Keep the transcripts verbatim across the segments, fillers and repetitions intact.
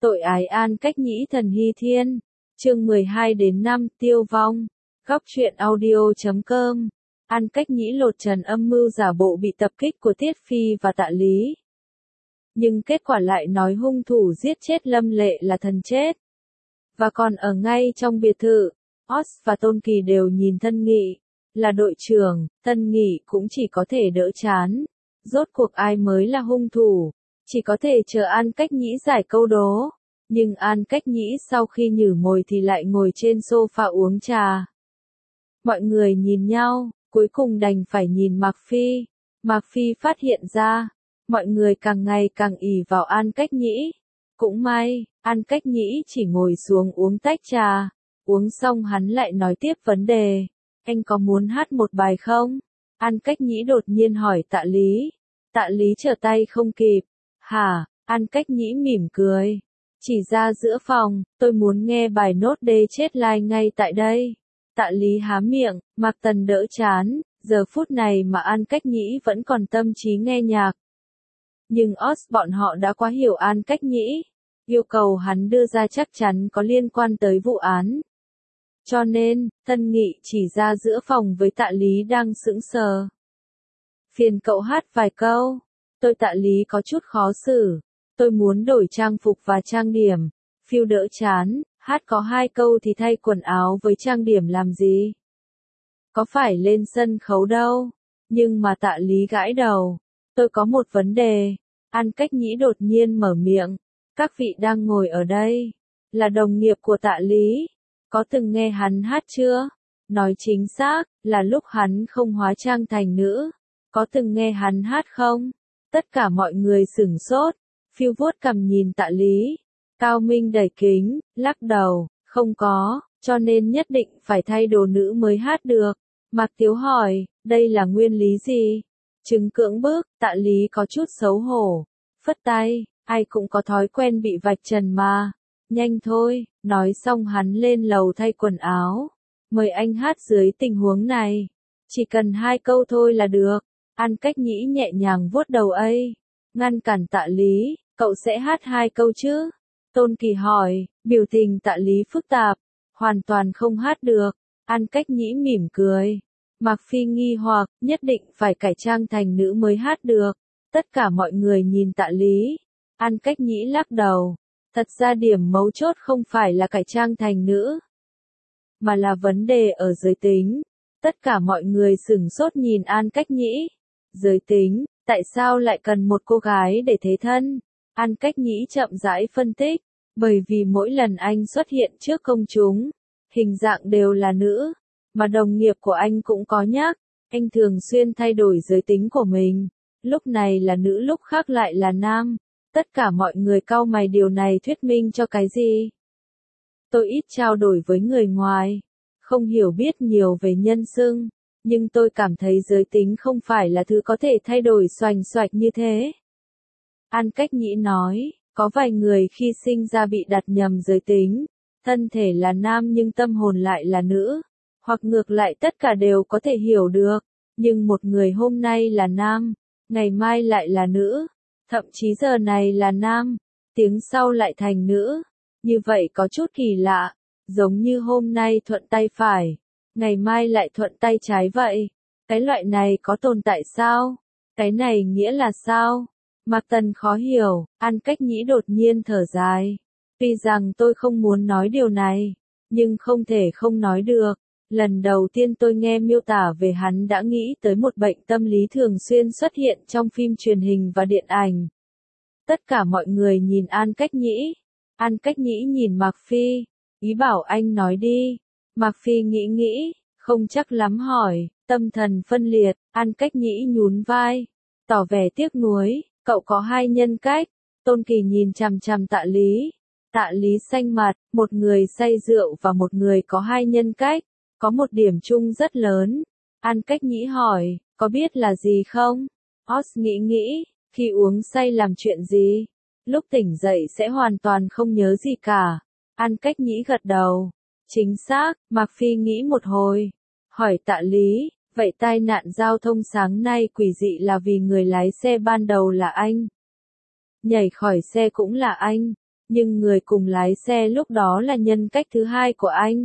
Tội ái An Cách Nhĩ Thần Hy Thiên. Chương mười hai đến năm Tiêu vong. Góc truyện audio chấm com. An Cách Nhĩ lột trần âm mưu giả bộ bị tập kích của Tiết Phi và Tạ Lý. Nhưng kết quả lại nói hung thủ giết chết Lâm Lệ là thần chết. Và còn ở ngay trong biệt thự, Oz và Tôn Kỳ đều nhìn Tân Nghị. Là đội trưởng, Tân Nghị cũng chỉ có thể đỡ chán. Rốt cuộc ai mới là hung thủ? Chỉ có thể chờ An Cách Nhĩ giải câu đố. Nhưng An Cách Nhĩ sau khi nhử mồi thì lại ngồi trên sofa uống trà. Mọi người nhìn nhau, cuối cùng đành phải nhìn Mạc Phi. Mạc Phi phát hiện ra, mọi người càng ngày càng ỷ vào An Cách Nhĩ. Cũng may, An Cách Nhĩ chỉ ngồi xuống uống tách trà. Uống xong hắn lại nói tiếp vấn đề. Anh có muốn hát một bài không? An Cách Nhĩ đột nhiên hỏi Tạ Lý. Tạ Lý trở tay không kịp. Hả? An Cách Nhĩ mỉm cười. Chỉ ra giữa phòng, tôi muốn nghe bài nốt đê chết lai ngay tại đây. Tạ Lý há miệng, Mạc Tần đỡ chán, giờ phút này mà An Cách Nhĩ vẫn còn tâm trí nghe nhạc. Nhưng Oz bọn họ đã quá hiểu An Cách Nhĩ, yêu cầu hắn đưa ra chắc chắn có liên quan tới vụ án. Cho nên, Tân Nghị chỉ ra giữa phòng với Tạ Lý đang sững sờ. Phiền cậu hát vài câu. Tôi Tạ Lý có chút khó xử. Tôi muốn đổi trang phục và trang điểm. Phiêu đỡ chán, hát có hai câu thì thay quần áo với trang điểm làm gì? Có phải lên sân khấu đâu. Nhưng mà Tạ Lý gãi đầu. Tôi có một vấn đề. An Cách Nhĩ đột nhiên mở miệng. Các vị đang ngồi ở đây. Là đồng nghiệp của Tạ Lý. Có từng nghe hắn hát chưa? Nói chính xác, là lúc hắn không hóa trang thành nữ. Có từng nghe hắn hát không? Tất cả mọi người sửng sốt. Phiêu vuốt cằm nhìn Tạ Lý. Cao Minh đẩy kính, lắc đầu, không có, cho nên nhất định phải thay đồ nữ mới hát được. Mạc Tiếu hỏi, đây là nguyên lý gì? Chứng cưỡng bức, Tạ Lý có chút xấu hổ. Phất tay, ai cũng có thói quen bị vạch trần mà. Nhanh thôi, nói xong hắn lên lầu thay quần áo. Mời anh hát dưới tình huống này. Chỉ cần hai câu thôi là được. An Cách Nhĩ nhẹ nhàng vuốt đầu ấy. Ngăn cản Tạ Lý, cậu sẽ hát hai câu chứ? Tôn Kỳ hỏi, biểu tình Tạ Lý phức tạp. Hoàn toàn không hát được. An Cách Nhĩ mỉm cười. Mạc Phi nghi hoặc, nhất định phải cải trang thành nữ mới hát được. Tất cả mọi người nhìn Tạ Lý. An Cách Nhĩ lắc đầu. Thật ra điểm mấu chốt không phải là cải trang thành nữ, mà là vấn đề ở giới tính. Tất cả mọi người sửng sốt nhìn An Cách Nhĩ. Giới tính, tại sao lại cần một cô gái để thế thân? An Cách Nhĩ chậm rãi phân tích. Bởi vì mỗi lần anh xuất hiện trước công chúng, hình dạng đều là nữ. Mà đồng nghiệp của anh cũng có nhắc, anh thường xuyên thay đổi giới tính của mình. Lúc này là nữ lúc khác lại là nam. Tất cả mọi người cau mày, điều này thuyết minh cho cái gì? Tôi ít trao đổi với người ngoài, không hiểu biết nhiều về nhân xưng, nhưng tôi cảm thấy giới tính không phải là thứ có thể thay đổi xoành xoạch như thế. An Cách Nhĩ nói, có vài người khi sinh ra bị đặt nhầm giới tính, thân thể là nam nhưng tâm hồn lại là nữ, hoặc ngược lại tất cả đều có thể hiểu được, nhưng một người hôm nay là nam, ngày mai lại là nữ. Thậm chí giờ này là nam, tiếng sau lại thành nữ. Như vậy có chút kỳ lạ, giống như hôm nay thuận tay phải, ngày mai lại thuận tay trái vậy. Cái loại này có tồn tại sao? Cái này nghĩa là sao? Mạc Tần khó hiểu, An Cách Nhĩ đột nhiên thở dài. Tuy rằng tôi không muốn nói điều này, nhưng không thể không nói được. Lần đầu tiên tôi nghe miêu tả về hắn đã nghĩ tới một bệnh tâm lý thường xuyên xuất hiện trong phim truyền hình và điện ảnh. Tất cả mọi người nhìn An Cách Nhĩ. An Cách Nhĩ nhìn Mạc Phi. Ý bảo anh nói đi. Mạc Phi nghĩ nghĩ, không chắc lắm hỏi, tâm thần phân liệt. An Cách Nhĩ nhún vai, tỏ vẻ tiếc nuối, cậu có hai nhân cách. Tôn Kỳ nhìn chằm chằm Tạ Lý. Tạ Lý xanh mặt, một người say rượu và một người có hai nhân cách. Có một điểm chung rất lớn. An Cách Nhĩ hỏi, có biết là gì không? Oz nghĩ nghĩ, khi uống say làm chuyện gì? Lúc tỉnh dậy sẽ hoàn toàn không nhớ gì cả. An Cách Nhĩ gật đầu. Chính xác, Mạc Phi nghĩ một hồi. Hỏi Tạ Lý, vậy tai nạn giao thông sáng nay quỷ dị là vì người lái xe ban đầu là anh? Nhảy khỏi xe cũng là anh, nhưng người cùng lái xe lúc đó là nhân cách thứ hai của anh.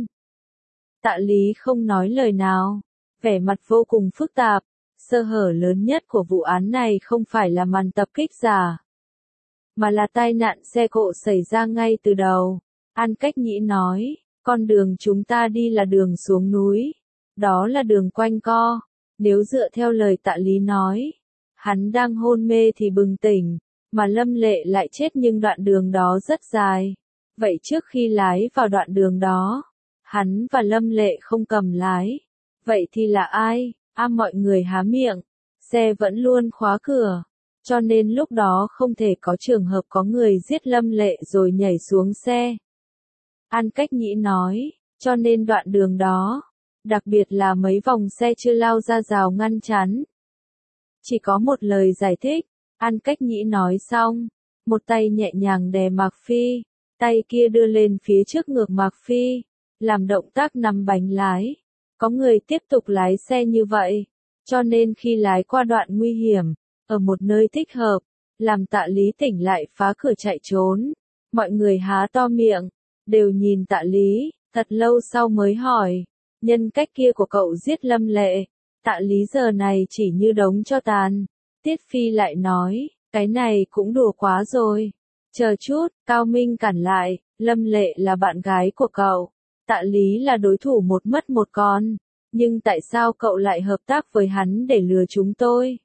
Tạ Lý không nói lời nào, vẻ mặt vô cùng phức tạp. Sơ hở lớn nhất của vụ án này không phải là màn tập kích giả, mà là tai nạn xe cộ xảy ra ngay từ đầu. An Cách Nhĩ nói, con đường chúng ta đi là đường xuống núi, đó là đường quanh co. Nếu dựa theo lời Tạ Lý nói, hắn đang hôn mê thì bừng tỉnh, mà Lâm Lệ lại chết nhưng đoạn đường đó rất dài. Vậy trước khi lái vào đoạn đường đó, hắn và Lâm Lệ không cầm lái. Vậy thì là ai? À, mọi người há miệng, xe vẫn luôn khóa cửa, cho nên lúc đó không thể có trường hợp có người giết Lâm Lệ rồi nhảy xuống xe. An Cách Nhĩ nói, cho nên đoạn đường đó, đặc biệt là mấy vòng xe chưa lao ra rào ngăn chắn. Chỉ có một lời giải thích. An Cách Nhĩ nói xong, một tay nhẹ nhàng đè Mạc Phi, tay kia đưa lên phía trước ngược Mạc Phi, làm động tác nắm bánh lái. Có người tiếp tục lái xe như vậy, cho nên khi lái qua đoạn nguy hiểm, ở một nơi thích hợp, làm Tạ Lý tỉnh lại phá cửa chạy trốn. Mọi người há to miệng, đều nhìn Tạ Lý, thật lâu sau mới hỏi, nhân cách kia của cậu giết Lâm Lệ. Tạ Lý giờ này chỉ như đống tro tàn. Tiết Phi lại nói, cái này cũng đùa quá rồi. Chờ chút, Cao Minh cản lại, Lâm Lệ là bạn gái của cậu. Tạ Lý là đối thủ một mất một con. Nhưng tại sao cậu lại hợp tác với hắn để lừa chúng tôi?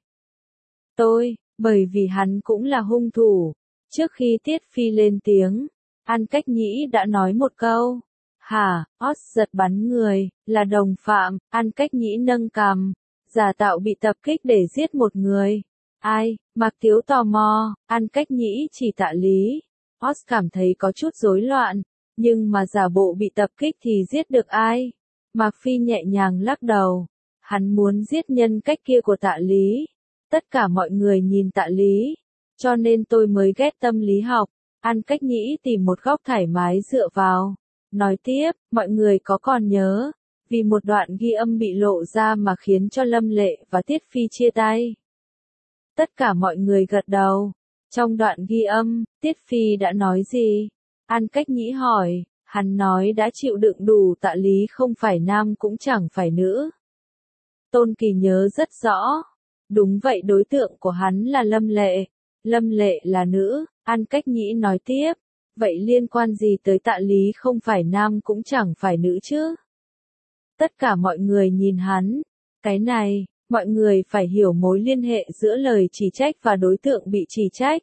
Tôi, bởi vì hắn cũng là hung thủ. Trước khi Tiết Phi lên tiếng, An Cách Nhĩ đã nói một câu. Hả, Oz giật bắn người, là đồng phạm. An Cách Nhĩ nâng cằm, giả tạo bị tập kích để giết một người. Ai? Mạc Tiếu tò mò. An Cách Nhĩ chỉ Tạ Lý. Oz cảm thấy có chút rối loạn, nhưng mà giả bộ bị tập kích thì giết được ai? Mạc Phi nhẹ nhàng lắc đầu. Hắn muốn giết nhân cách kia của Tạ Lý. Tất cả mọi người nhìn Tạ Lý, cho nên tôi mới ghét tâm lý học. An Cách Nhĩ tìm một góc thoải mái dựa vào. Nói tiếp, mọi người có còn nhớ, vì một đoạn ghi âm bị lộ ra mà khiến cho Lâm Lệ và Tiết Phi chia tay. Tất cả mọi người gật đầu. Trong đoạn ghi âm, Tiết Phi đã nói gì? An Cách Nhĩ hỏi. Hắn nói đã chịu đựng đủ. Tạ Lý không phải nam cũng chẳng phải nữ. Tôn Kỳ nhớ rất rõ. Đúng vậy, đối tượng của hắn là Lâm Lệ. Lâm Lệ là nữ. An Cách Nhĩ nói tiếp. Vậy liên quan gì tới Tạ Lý không phải nam cũng chẳng phải nữ chứ? Tất cả mọi người nhìn hắn. Cái này, mọi người phải hiểu mối liên hệ giữa lời chỉ trách và đối tượng bị chỉ trách.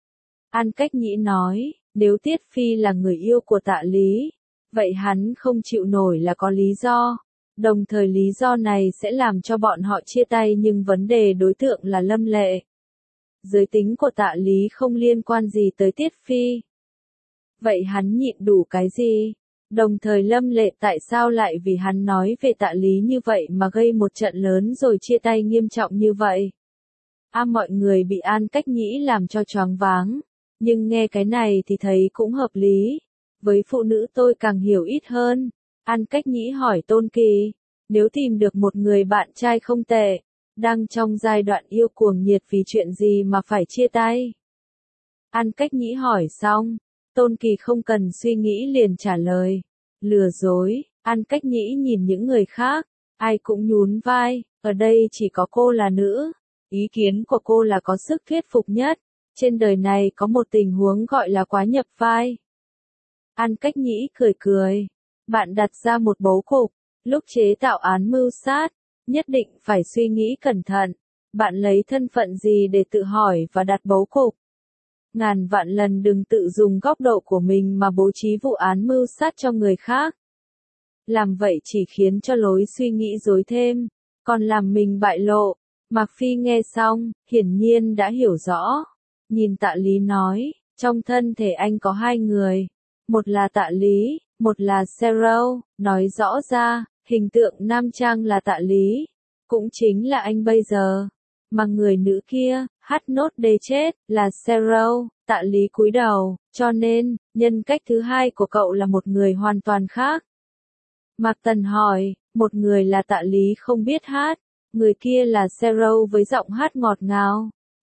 An Cách Nhĩ nói, nếu Tiết Phi là người yêu của Tạ Lý, vậy hắn không chịu nổi là có lý do. Đồng thời lý do này sẽ làm cho bọn họ chia tay, nhưng vấn đề đối tượng là Lâm Lệ. Giới tính của Tạ Lý không liên quan gì tới Tiết Phi. Vậy hắn nhịn đủ cái gì? Đồng thời Lâm Lệ tại sao lại vì hắn nói về Tạ Lý như vậy mà gây một trận lớn rồi chia tay nghiêm trọng như vậy? À, mọi người bị An Cách Nhĩ làm cho choáng váng. Nhưng nghe cái này thì thấy cũng hợp lý. Với phụ nữ tôi càng hiểu ít hơn. An Cách Nhĩ hỏi Tôn Kỳ, nếu tìm được một người bạn trai không tệ, đang trong giai đoạn yêu cuồng nhiệt, vì chuyện gì mà phải chia tay? An Cách Nhĩ hỏi xong, Tôn Kỳ không cần suy nghĩ liền trả lời. Lừa dối. An Cách Nhĩ nhìn những người khác, ai cũng nhún vai, ở đây chỉ có cô là nữ. Ý kiến của cô là có sức thuyết phục nhất. Trên đời này có một tình huống gọi là quá nhập vai. An Cách Nhĩ cười cười. Bạn đặt ra một bố cục, lúc chế tạo án mưu sát, nhất định phải suy nghĩ cẩn thận. Bạn lấy thân phận gì để tự hỏi và đặt bố cục? Ngàn vạn lần đừng tự dùng góc độ của mình mà bố trí vụ án mưu sát cho người khác. Làm vậy chỉ khiến cho lối suy nghĩ rối thêm, còn làm mình bại lộ. Mạc Phi nghe xong, hiển nhiên đã hiểu rõ. Nhìn Tạ Lý nói, trong thân thể anh có hai người. Một là Tạ Lý, một là Zero. Nói rõ ra, hình tượng nam trang là Tạ Lý, cũng chính là anh bây giờ. Mà người nữ kia, hát nốt đê chết, là Zero. Tạ Lý cúi đầu, cho nên, nhân cách thứ hai của cậu là một người hoàn toàn khác. Mạc Tần hỏi, một người là Tạ Lý không biết hát, người kia là Zero với giọng hát ngọt ngào.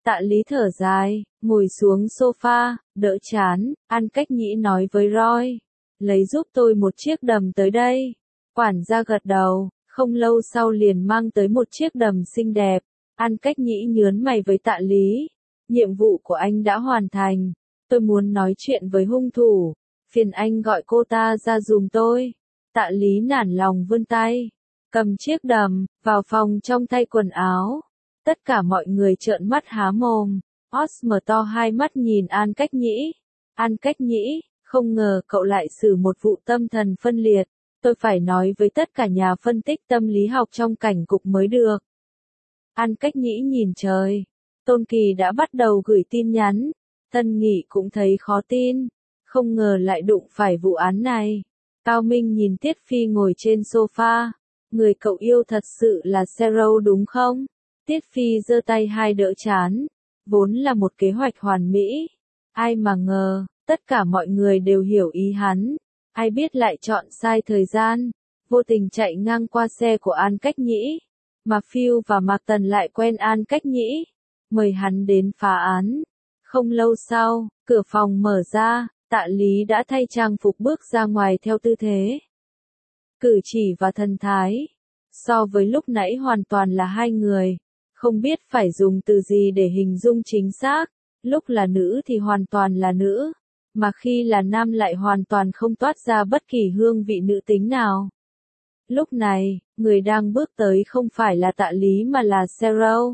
Tạ Lý thở dài, ngồi xuống sofa, đỡ chán, An Cách Nhĩ nói với Roy. Lấy giúp tôi một chiếc đầm tới đây. Quản gia gật đầu, không lâu sau liền mang tới một chiếc đầm xinh đẹp. An Cách Nhĩ nhớn mày với Tạ Lý. Nhiệm vụ của anh đã hoàn thành. Tôi muốn nói chuyện với hung thủ. Phiền anh gọi cô ta ra giùm tôi. Tạ Lý nản lòng vươn tay. Cầm chiếc đầm, vào phòng trong thay quần áo. Tất cả mọi người trợn mắt há mồm. Oz mở to hai mắt nhìn An Cách Nhĩ. An Cách Nhĩ, không ngờ cậu lại xử một vụ tâm thần phân liệt. Tôi phải nói với tất cả nhà phân tích tâm lý học trong cảnh cục mới được. An Cách Nhĩ nhìn trời. Tôn Kỳ đã bắt đầu gửi tin nhắn. Tân Nghị cũng thấy khó tin. Không ngờ lại đụng phải vụ án này. Cao Minh nhìn Tiết Phi ngồi trên sofa. Người cậu yêu thật sự là Zero đúng không? Tiết Phi giơ tay hai đỡ chán. Vốn là một kế hoạch hoàn mỹ. Ai mà ngờ, tất cả mọi người đều hiểu ý hắn. Ai biết lại chọn sai thời gian. Vô tình chạy ngang qua xe của An Cách Nhĩ. Mà Phil và Mạc Tần lại quen An Cách Nhĩ. Mời hắn đến phá án. Không lâu sau, cửa phòng mở ra. Tạ Lý đã thay trang phục bước ra ngoài theo tư thế. Cử chỉ và thần thái. So với lúc nãy hoàn toàn là hai người. Không biết phải dùng từ gì để hình dung chính xác. Lúc là nữ thì hoàn toàn là nữ. Mà khi là nam lại hoàn toàn không toát ra bất kỳ hương vị nữ tính nào. Lúc này, người đang bước tới không phải là Tạ Lý mà là Zero.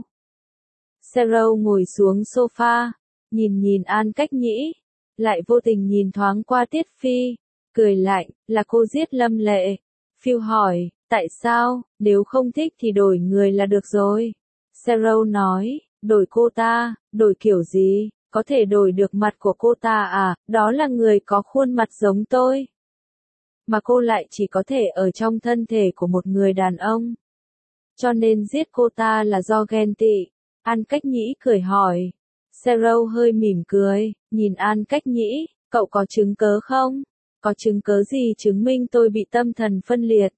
Zero ngồi xuống sofa. Nhìn nhìn An Cách Nhĩ. Lại vô tình nhìn thoáng qua Tiết Phi. Cười lạnh, là cô giết Lâm Lệ. Phil hỏi, tại sao, nếu không thích thì đổi người là được rồi. Zero nói, đổi cô ta, đổi kiểu gì, có thể đổi được mặt của cô ta à, đó là người có khuôn mặt giống tôi. Mà cô lại chỉ có thể ở trong thân thể của một người đàn ông. Cho nên giết cô ta là do ghen tị. An Cách Nhĩ cười hỏi. Zero hơi mỉm cười, nhìn An Cách Nhĩ, cậu có chứng cớ không? Có chứng cớ gì chứng minh tôi bị tâm thần phân liệt?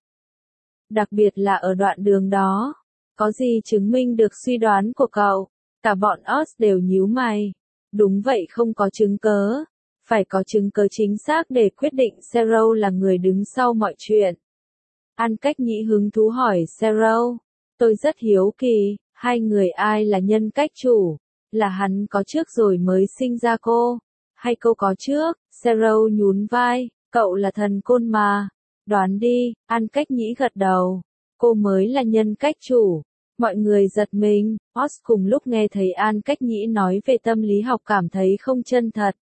Đặc biệt là ở đoạn đường đó. Có gì chứng minh được suy đoán của cậu? Cả bọn Oz đều nhíu mày. Đúng vậy, không có chứng cớ. Phải có chứng cớ chính xác để quyết định Zero là người đứng sau mọi chuyện. An Cách Nhĩ hứng thú hỏi Zero. Tôi rất hiếu kỳ, hai người ai là nhân cách chủ? Là hắn có trước rồi mới sinh ra cô? Hay cô có trước? Zero nhún vai, cậu là thần côn mà. Đoán đi, An Cách Nhĩ gật đầu. Cô mới là nhân cách chủ. Mọi người giật mình, Oz cùng lúc nghe thấy An Cách Nhĩ nói về tâm lý học cảm thấy không chân thật.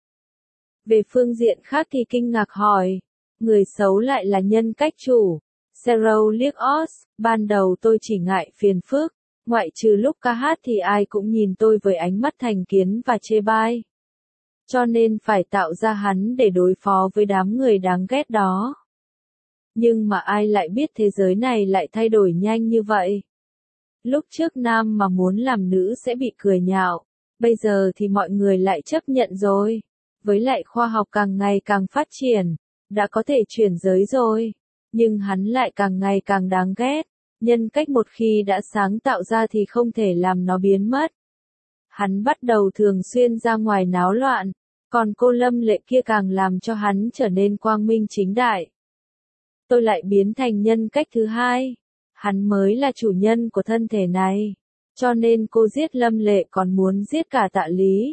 Về phương diện khác thì kinh ngạc hỏi, người xấu lại là nhân cách chủ. Zero liếc Oz, ban đầu tôi chỉ ngại phiền phức, ngoại trừ lúc ca hát thì ai cũng nhìn tôi với ánh mắt thành kiến và chê bai. Cho nên phải tạo ra hắn để đối phó với đám người đáng ghét đó. Nhưng mà ai lại biết thế giới này lại thay đổi nhanh như vậy. Lúc trước nam mà muốn làm nữ sẽ bị cười nhạo, bây giờ thì mọi người lại chấp nhận rồi. Với lại khoa học càng ngày càng phát triển, đã có thể chuyển giới rồi. Nhưng hắn lại càng ngày càng đáng ghét. Nhân cách một khi đã sáng tạo ra thì không thể làm nó biến mất. Hắn bắt đầu thường xuyên ra ngoài náo loạn, còn cô Lâm Lệ kia càng làm cho hắn trở nên quang minh chính đại. Tôi lại biến thành nhân cách thứ hai. Hắn mới là chủ nhân của thân thể này. Cho nên cô giết Lâm Lệ còn muốn giết cả Tạ Lý.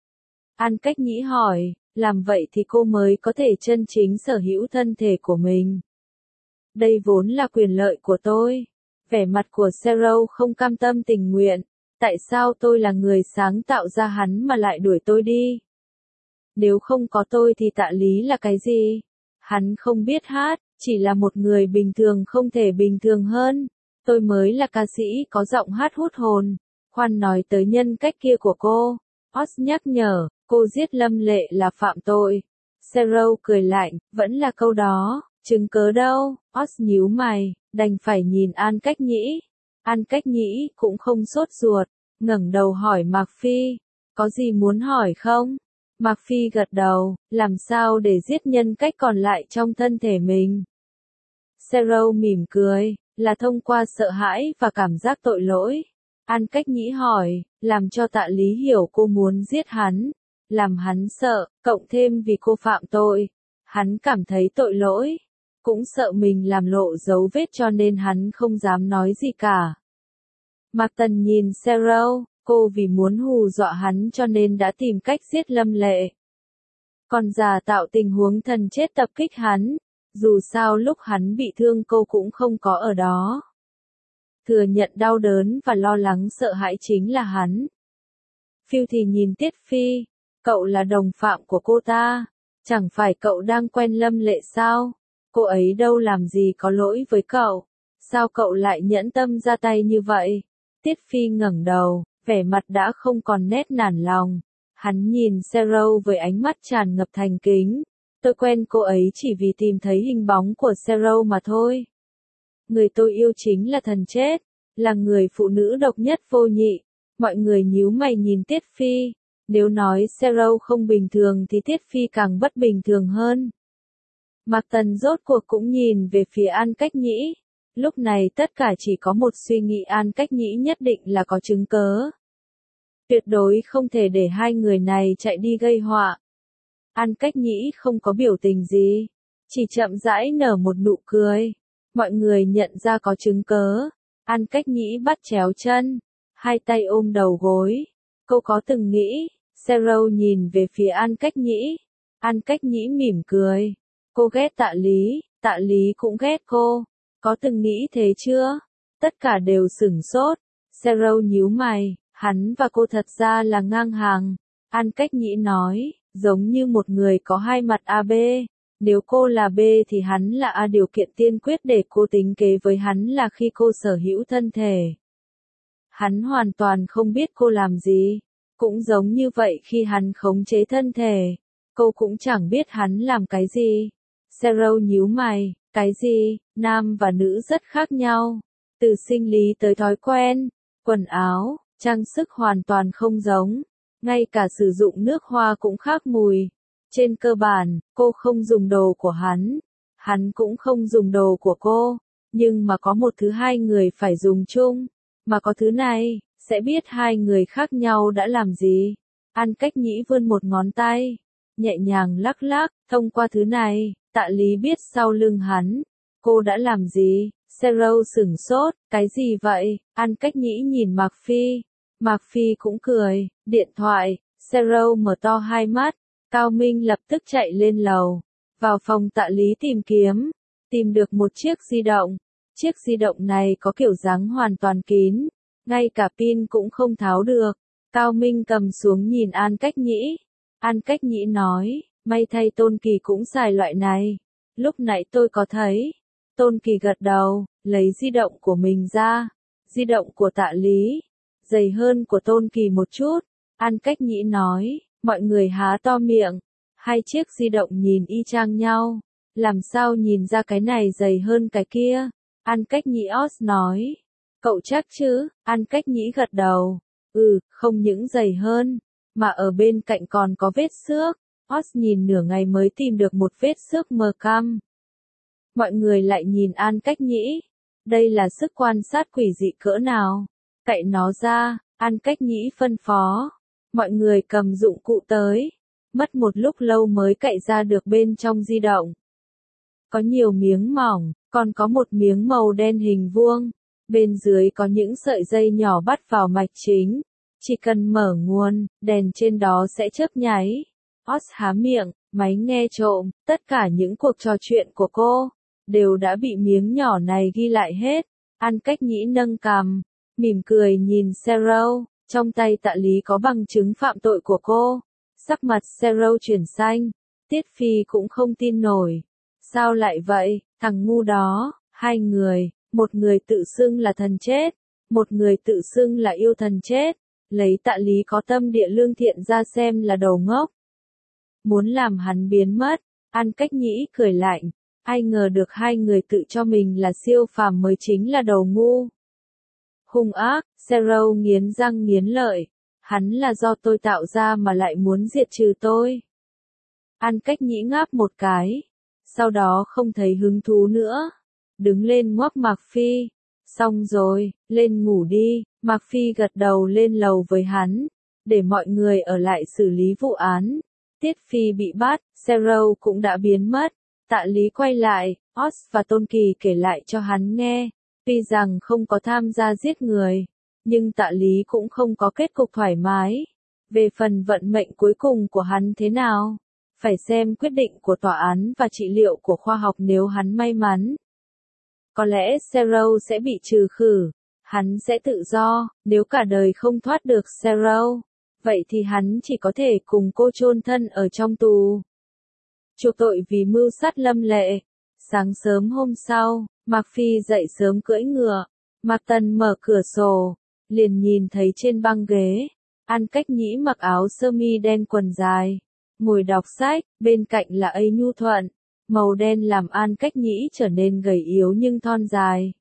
An Cách Nhĩ hỏi, làm vậy thì cô mới có thể chân chính sở hữu thân thể của mình. Đây vốn là quyền lợi của tôi. Vẻ mặt của Zero không cam tâm tình nguyện. Tại sao tôi là người sáng tạo ra hắn mà lại đuổi tôi đi? Nếu không có tôi thì Tạ Lý là cái gì? Hắn không biết hát, chỉ là một người bình thường không thể bình thường hơn. Tôi mới là ca sĩ có giọng hát hút hồn. Khoan nói tới nhân cách kia của cô. Oz nhắc nhở, cô giết Lâm Lệ là phạm tội. Zero cười lạnh, vẫn là câu đó, chứng cớ đâu? Oz nhíu mày, đành phải nhìn An Cách Nhĩ. An Cách Nhĩ cũng không sốt ruột, ngẩng đầu hỏi Mạc Phi, có gì muốn hỏi không? Mạc Phi gật đầu, làm sao để giết nhân cách còn lại trong thân thể mình? Zero mỉm cười, là thông qua sợ hãi và cảm giác tội lỗi. An Cách Nhĩ hỏi, làm cho Tạ Lý hiểu cô muốn giết hắn, làm hắn sợ, cộng thêm vì cô phạm tội. Hắn cảm thấy tội lỗi, cũng sợ mình làm lộ dấu vết cho nên hắn không dám nói gì cả. Mạc Tần nhìn Sarah, cô vì muốn hù dọa hắn cho nên đã tìm cách giết Lâm Lệ. Còn giả tạo tình huống thần chết tập kích hắn, dù sao lúc hắn bị thương cô cũng không có ở đó. Thừa nhận đau đớn và lo lắng sợ hãi chính là hắn. Phiêu thì nhìn Tiết Phi, cậu là đồng phạm của cô ta, chẳng phải cậu đang quen Lâm Lệ sao? Cô ấy đâu làm gì có lỗi với cậu, sao cậu lại nhẫn tâm ra tay như vậy? Tiết Phi ngẩng đầu, vẻ mặt đã không còn nét nản lòng. Hắn nhìn Sarah với ánh mắt tràn ngập thành kính. Tôi quen cô ấy chỉ vì tìm thấy hình bóng của Sarah mà thôi. Người tôi yêu chính là thần chết, là người phụ nữ độc nhất vô nhị. Mọi người nhíu mày nhìn Tiết Phi. Nếu nói Sarah không bình thường thì Tiết Phi càng bất bình thường hơn. Mạc Tần rốt cuộc cũng nhìn về phía An Cách Nhĩ. Lúc này tất cả chỉ có một suy nghĩ, An Cách Nhĩ nhất định là có chứng cớ. Tuyệt đối không thể để hai người này chạy đi gây họa. An Cách Nhĩ không có biểu tình gì, chỉ chậm rãi nở một nụ cười. Mọi người nhận ra có chứng cớ. An Cách Nhĩ bắt chéo chân, hai tay ôm đầu gối. Cô có từng nghĩ, Sarah nhìn về phía An Cách Nhĩ. An Cách Nhĩ mỉm cười. Cô ghét Tạ Lý, Tạ Lý cũng ghét cô. Có từng nghĩ thế chưa? Tất cả đều sửng sốt. Sarah nhíu mày, hắn và cô thật ra là ngang hàng. An Cách Nhĩ nói, giống như một người có hai mặt a bê. Nếu cô là B thì hắn là A, điều kiện tiên quyết để cô tính kế với hắn là khi cô sở hữu thân thể. Hắn hoàn toàn không biết cô làm gì. Cũng giống như vậy khi hắn khống chế thân thể, cô cũng chẳng biết hắn làm cái gì. Sarah nhíu mày, cái gì? Nam và nữ rất khác nhau. Từ sinh lý tới thói quen, quần áo, trang sức hoàn toàn không giống. Ngay cả sử dụng nước hoa cũng khác mùi. Trên cơ bản, cô không dùng đồ của hắn. Hắn cũng không dùng đồ của cô. Nhưng mà có một thứ hai người phải dùng chung. Mà có thứ này, sẽ biết hai người khác nhau đã làm gì. An Cách Nhĩ vươn một ngón tay, nhẹ nhàng lắc lắc, thông qua thứ này, Tạ Lý biết sau lưng hắn, cô đã làm gì. Sarah sửng sốt, cái gì vậy? An Cách Nhĩ nhìn Mạc Phi. Mạc Phi cũng cười, điện thoại. Sarah mở to hai mắt. Cao Minh lập tức chạy lên lầu, vào phòng Tạ Lý tìm kiếm, tìm được một chiếc di động. Chiếc di động này có kiểu dáng hoàn toàn kín, ngay cả pin cũng không tháo được. Cao Minh cầm xuống nhìn An Cách Nhĩ. An Cách Nhĩ nói, may thay Tôn Kỳ cũng xài loại này. Lúc nãy tôi có thấy. Tôn Kỳ gật đầu, lấy di động của mình ra. Di động của Tạ Lý, dày hơn của Tôn Kỳ một chút. An Cách Nhĩ nói, mọi người há to miệng. Hai chiếc di động nhìn y chang nhau. Làm sao nhìn ra cái này dày hơn cái kia? An Cách Nhĩ Os nói. Cậu chắc chứ? An Cách Nhĩ gật đầu. Ừ, không những dày hơn, mà ở bên cạnh còn có vết xước. Os nhìn nửa ngày mới tìm được một vết xước mờ cam. Mọi người lại nhìn An Cách Nhĩ. Đây là sức quan sát quỷ dị cỡ nào? Cậy nó ra, An Cách Nhĩ phân phó. Mọi người cầm dụng cụ tới. Mất một lúc lâu mới cậy ra được bên trong di động. Có nhiều miếng mỏng, còn có một miếng màu đen hình vuông. Bên dưới có những sợi dây nhỏ bắt vào mạch chính. Chỉ cần mở nguồn, đèn trên đó sẽ chớp nháy. Os há miệng, máy nghe trộm, tất cả những cuộc trò chuyện của cô, đều đã bị miếng nhỏ này ghi lại hết. An Cách Nhĩ nâng cằm, mỉm cười nhìn Sarah, trong tay Tạ Lý có bằng chứng phạm tội của cô. Sắc mặt Sarah chuyển xanh, Tiết Phi cũng không tin nổi. Sao lại vậy, thằng ngu đó, hai người, một người tự xưng là thần chết, một người tự xưng là yêu thần chết, lấy Tạ Lý có tâm địa lương thiện ra xem là đầu ngốc. Muốn làm hắn biến mất. An Cách Nhĩ cười lạnh, ai ngờ được hai người tự cho mình là siêu phàm mới chính là đầu ngu. Hung ác, Sarah nghiến răng nghiến lợi, hắn là do tôi tạo ra mà lại muốn diệt trừ tôi. An Cách Nhĩ ngáp một cái, sau đó không thấy hứng thú nữa, đứng lên ngoắc Mạc Phi. Xong rồi, lên ngủ đi. Mạc Phi gật đầu lên lầu với hắn, để mọi người ở lại xử lý vụ án. Tiết Phi bị bắt, Zero cũng đã biến mất. Tạ Lý quay lại, Oz và Tôn Kỳ kể lại cho hắn nghe. Tuy rằng không có tham gia giết người, nhưng Tạ Lý cũng không có kết cục thoải mái. Về phần vận mệnh cuối cùng của hắn thế nào, phải xem quyết định của tòa án và trị liệu của khoa học nếu hắn may mắn. Có lẽ Zero sẽ bị trừ khử, hắn sẽ tự do, nếu cả đời không thoát được Zero, vậy thì hắn chỉ có thể cùng cô chôn thân ở trong tù. Chuộc tội vì mưu sát Lâm Lệ. Sáng sớm hôm sau, Mạc Phi dậy sớm cưỡi ngựa. Mạc Tần mở cửa sổ, liền nhìn thấy trên băng ghế, An Cách Nhĩ mặc áo sơ mi đen quần dài, ngồi đọc sách, bên cạnh là A Nhu Thuận. Màu đen làm An Cách Nhĩ trở nên gầy yếu nhưng thon dài.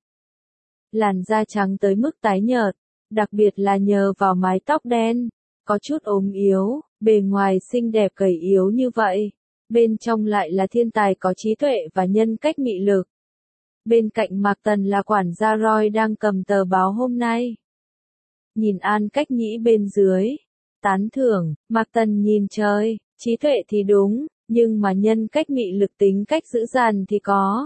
Làn da trắng tới mức tái nhợt, đặc biệt là nhờ vào mái tóc đen, có chút ốm yếu, bề ngoài xinh đẹp gầy yếu như vậy, bên trong lại là thiên tài có trí tuệ và nhân cách mị lực. Bên cạnh Mạc Tần là quản gia Roy đang cầm tờ báo hôm nay. Nhìn An Cách Nhĩ bên dưới, tán thưởng, Mạc Tần nhìn trời, trí tuệ thì đúng, nhưng mà nhân cách mị lực tính cách dữ dằn thì có.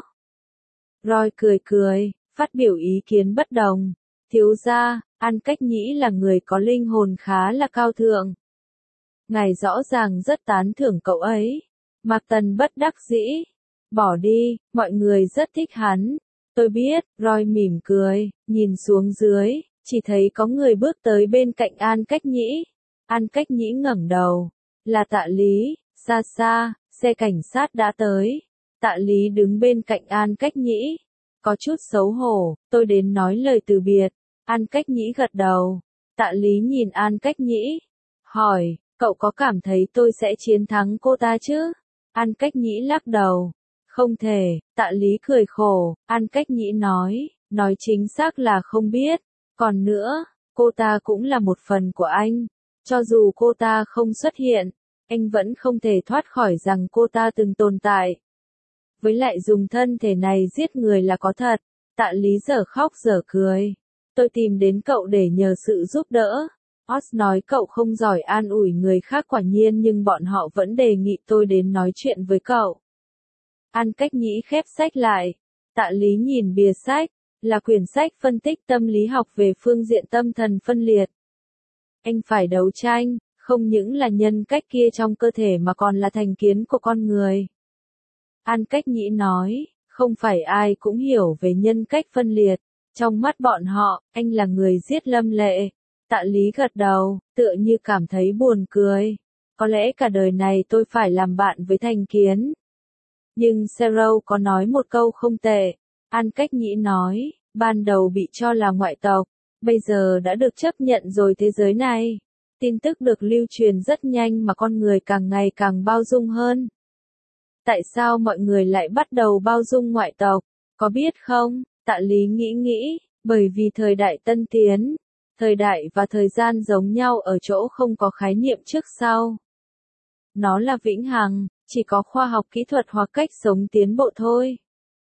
Roy cười cười, phát biểu ý kiến bất đồng. Thiếu gia, An Cách Nhĩ là người có linh hồn khá là cao thượng. Ngài rõ ràng rất tán thưởng cậu ấy. Mạc Tần bất đắc dĩ. Bỏ đi, mọi người rất thích hắn. Tôi biết, Roy mỉm cười, nhìn xuống dưới, chỉ thấy có người bước tới bên cạnh An Cách Nhĩ. An Cách Nhĩ ngẩng đầu. Là Tạ Lý, xa xa, xe cảnh sát đã tới. Tạ Lý đứng bên cạnh An Cách Nhĩ. Có chút xấu hổ, tôi đến nói lời từ biệt. An Cách Nhĩ gật đầu. Tạ Lý nhìn An Cách Nhĩ. Hỏi, cậu có cảm thấy tôi sẽ chiến thắng cô ta chứ? An Cách Nhĩ lắc đầu. Không thể, Tạ Lý cười khổ. An Cách Nhĩ nói, nói chính xác là không biết. Còn nữa, cô ta cũng là một phần của anh. Cho dù cô ta không xuất hiện, anh vẫn không thể thoát khỏi rằng cô ta từng tồn tại. Với lại dùng thân thể này giết người là có thật. Tạ Lý dở khóc dở cười. Tôi tìm đến cậu để nhờ sự giúp đỡ. Oz nói cậu không giỏi an ủi người khác quả nhiên nhưng bọn họ vẫn đề nghị tôi đến nói chuyện với cậu. An Cách Nhĩ khép sách lại. Tạ Lý nhìn bìa sách, là quyển sách phân tích tâm lý học về phương diện tâm thần phân liệt. Anh phải đấu tranh, không những là nhân cách kia trong cơ thể mà còn là thành kiến của con người. An Cách Nhĩ nói, không phải ai cũng hiểu về nhân cách phân liệt. Trong mắt bọn họ, anh là người giết Lâm Lệ. Tạ Lý gật đầu, tựa như cảm thấy buồn cười. Có lẽ cả đời này tôi phải làm bạn với thành kiến. Nhưng Zero có nói một câu không tệ. An Cách Nhĩ nói, ban đầu bị cho là ngoại tộc, bây giờ đã được chấp nhận rồi thế giới này. Tin tức được lưu truyền rất nhanh mà con người càng ngày càng bao dung hơn. Tại sao mọi người lại bắt đầu bao dung ngoại tộc? Có biết không? Tạ Lý nghĩ nghĩ, bởi vì thời đại tân tiến, thời đại và thời gian giống nhau ở chỗ không có khái niệm trước sau. Nó là vĩnh hằng, chỉ có khoa học kỹ thuật hoặc cách sống tiến bộ thôi.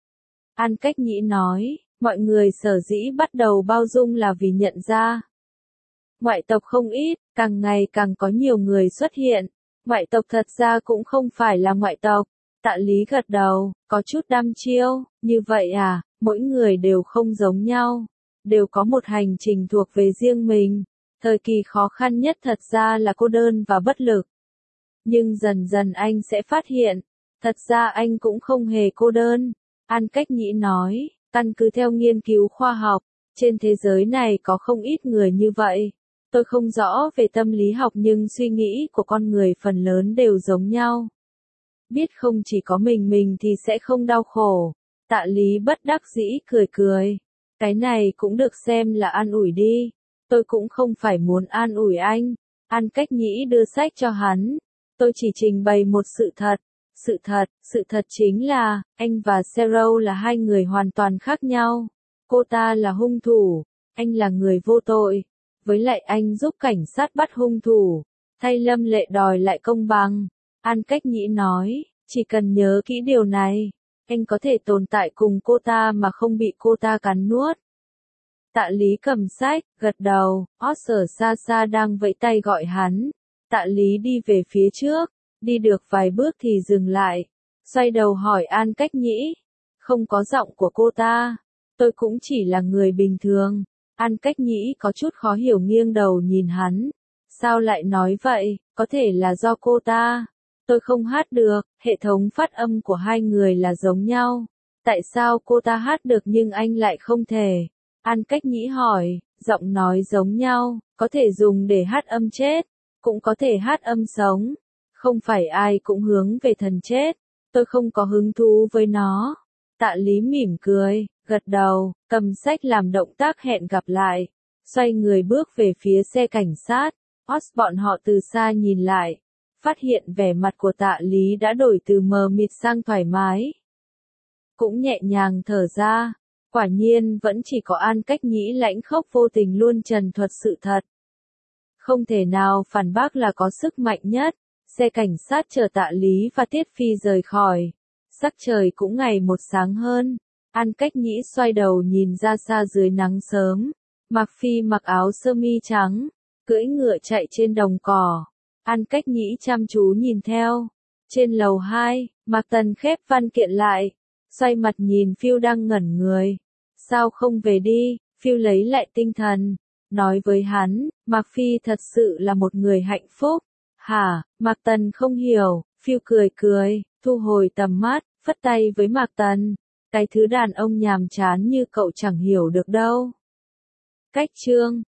An Cách Nhĩ nói, mọi người sở dĩ bắt đầu bao dung là vì nhận ra. Ngoại tộc không ít, càng ngày càng có nhiều người xuất hiện. Ngoại tộc thật ra cũng không phải là ngoại tộc. Tạ Lý gật đầu, có chút đăm chiêu, như vậy à, mỗi người đều không giống nhau, đều có một hành trình thuộc về riêng mình. Thời kỳ khó khăn nhất thật ra là cô đơn và bất lực. Nhưng dần dần anh sẽ phát hiện, thật ra anh cũng không hề cô đơn. An Cách Nhĩ nói, căn cứ theo nghiên cứu khoa học, trên thế giới này có không ít người như vậy. Tôi không rõ về tâm lý học nhưng suy nghĩ của con người phần lớn đều giống nhau. Biết không chỉ có mình mình thì sẽ không đau khổ. Tạ Lý bất đắc dĩ cười cười. Cái này cũng được xem là an ủi đi. Tôi cũng không phải muốn an ủi anh. An Cách Nhĩ đưa sách cho hắn. Tôi chỉ trình bày một sự thật. Sự thật, sự thật chính là, anh và Zero là hai người hoàn toàn khác nhau. Cô ta là hung thủ, anh là người vô tội. Với lại anh giúp cảnh sát bắt hung thủ, thay Lâm Lệ đòi lại công bằng. An Cách Nhĩ nói, chỉ cần nhớ kỹ điều này, anh có thể tồn tại cùng cô ta mà không bị cô ta cắn nuốt. Tạ Lý cầm sách, gật đầu, Oscar xa xa đang vẫy tay gọi hắn. Tạ Lý đi về phía trước, đi được vài bước thì dừng lại, xoay đầu hỏi An Cách Nhĩ. Không có giọng của cô ta. Tôi cũng chỉ là người bình thường. An Cách Nhĩ có chút khó hiểu nghiêng đầu nhìn hắn. Sao lại nói vậy, có thể là do cô ta. Tôi không hát được, hệ thống phát âm của hai người là giống nhau. Tại sao cô ta hát được nhưng anh lại không thể? An Cách Nhĩ hỏi, giọng nói giống nhau, có thể dùng để hát âm chết, cũng có thể hát âm sống. Không phải ai cũng hướng về thần chết, tôi không có hứng thú với nó. Tạ Lý mỉm cười, gật đầu, cầm sách làm động tác hẹn gặp lại, xoay người bước về phía xe cảnh sát. Os bọn họ từ xa nhìn lại, phát hiện vẻ mặt của Tạ Lý đã đổi từ mờ mịt sang thoải mái. Cũng nhẹ nhàng thở ra, quả nhiên vẫn chỉ có An Cách Nhĩ lãnh khốc vô tình luôn trần thuật sự thật. Không thể nào phản bác là có sức mạnh nhất. Xe cảnh sát chở Tạ Lý và Tiết Phi rời khỏi. Sắc trời cũng ngày một sáng hơn. An Cách Nhĩ xoay đầu nhìn ra xa dưới nắng sớm. Mạc Phi mặc áo sơ mi trắng, cưỡi ngựa chạy trên đồng cỏ. An Cách Nhĩ chăm chú nhìn theo. Trên lầu hai, Mạc Tần khép văn kiện lại, xoay mặt nhìn Phiêu đang ngẩn người. Sao không về đi? Phiêu lấy lại tinh thần, nói với hắn, Mạc Phi thật sự là một người hạnh phúc. Hả? Mạc Tần không hiểu. Phiêu cười cười, thu hồi tầm mắt, phất tay với Mạc Tần. Cái thứ đàn ông nhàm chán như cậu chẳng hiểu được đâu. Cách chương